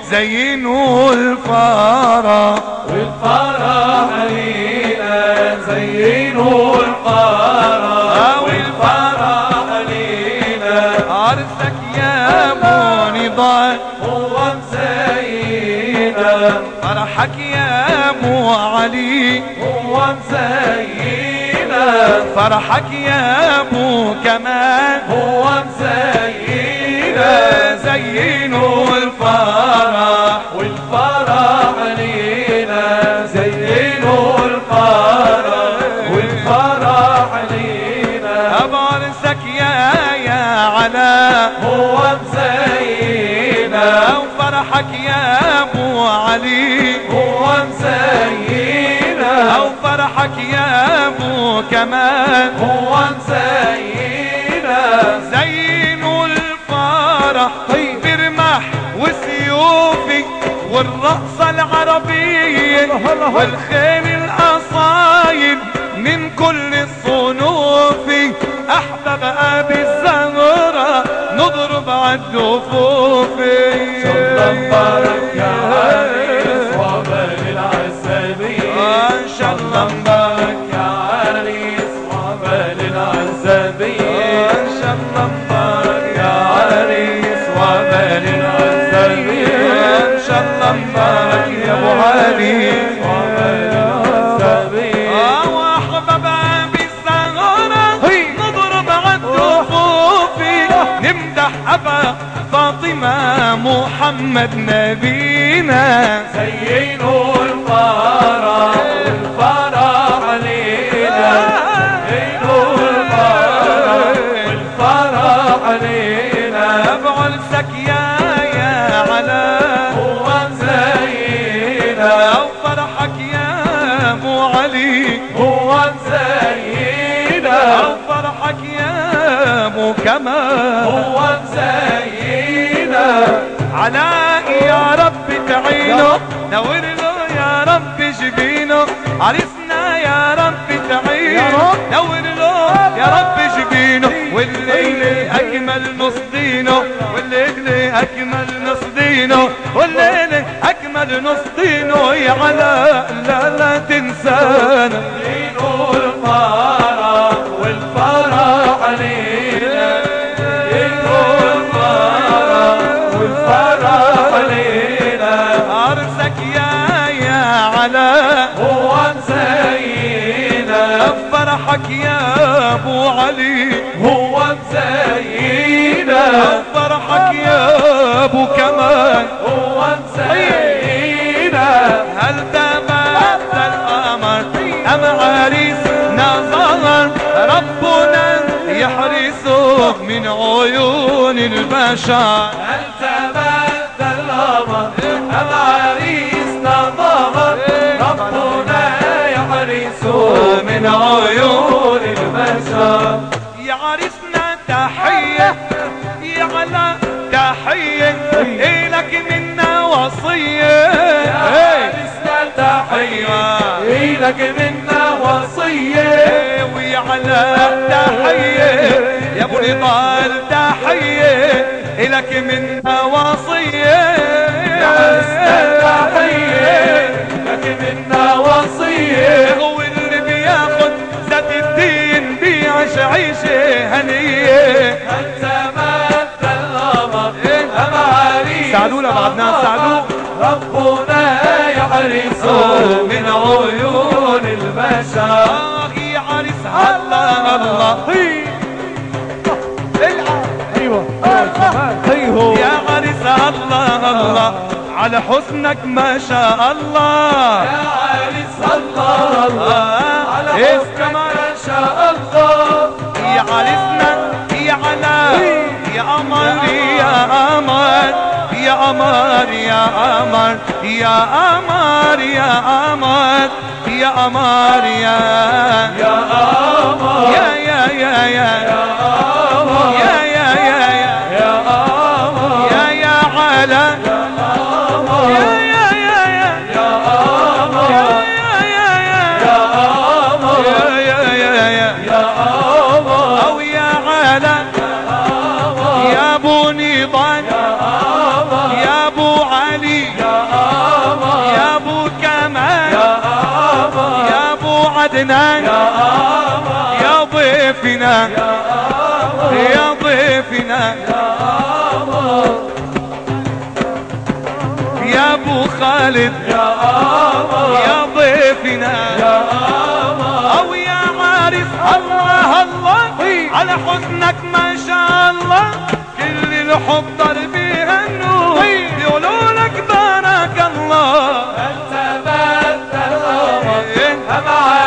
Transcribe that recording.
زينوا الفرح والفرح لينا، زينوا الفرح والفرح لينا. عرسك يا ابو نضال هو مزينا، فرحك يا ابو علي هو مزينا. فرحك يا ابو كمال هو مزينا، زينوا الفرح والفرح لينا. زينوا الفرح والفرح لينا. بعرسك يا علاء هو مزينا، وفرحك يا ابو علي هو مزينا. او فرحك يا ابو كمال هو مزينا. زينوا الفرح برمح وسيوفي والرقصة العربية والخيل الأصايل من كل الصنوف. أحبب أبي الزهرة نضرب عالدفوف. الله مبارك يا عريس وعقبال العزابية. إن شاء الله مبارك يا عريس وعقبال العزابية. إن شاء الله مبارك يا عريس وعقبال العزابية. إن شاء الله مبارك يا أبو علي وعقبال العزابية. وأحبب أبي الزهرة نضرب عالدفوف. نمدح أبا فاطمة محمد نبينا. زينوا الفرح والفرح علينا. زينوا الفرح والفرح علينا. بعرسك يا علاء هو مزينا، وفرحك يا أبو علي هو مزينا. فرحك يا ابو كمال هو مزينا. علاء يا رب تعينه نور له يا رب جبينه. عرسنا يا رب تعينه نور له يا رب جبينه. والليل اكمل نص دينه، والليل اكمل نص دينه، والليل اكمل نص دينه. يا علاء لا تنسانا. زينوا الفرح والفرح علينا. زينوا الفرح والفرح علينا. عرسك يا علاء هو مزينا، فرحك يا ابو علي هو مزينا. فرحك يا ابو كمال هو مزينا. هل تبات القمر ام عريسنا ظهر؟ ربنا يحرسه من عيون البشر. هل تبات القمر أم عريسنا ظهر؟ ربنا يحرسه من عيون البشر. يا عريسنا تحية يا علاء تحية إلك منا وصية. عريسنا تحية إلك منا وصية. ويا علاء تحية يا ابو نضال تحية إلك منا وصية. يا عريسنا تحية إلك منا وصية. واللي بياخد ذات الدين بيعيش عيشة هنية. أنت مات القمر أم عريس ساعدونا بعد ناس ساعدوه. ربنا يحرسه من عيون البشر. يا عريس الله الله ايوه يا عريس الله الله على حسنك ما شاء الله. يا عريس الله الله على إيه حسنك كمان؟ ما شاء الله. يا عريسنا يا علاء يا قمر يا قمر يا قمر يا قمر يا قمر يا قمر يا قمر يا قمر يا قمر يا قمر يا علاء قمر يا قمر قمر يا قمر أو يا علاء يا ابو نضال يا ابو علي عرسنا يا قمر يا ضيفنا يا قمر يا ضيفنا يا قمر يا ابو خالد يا قمر يا ضيفنا يا قمر او يا عارف الله الله على حسنك ما شاء الله كل الحب ضربيها النور يقولوا لك بارك الله انت بنت القمر مع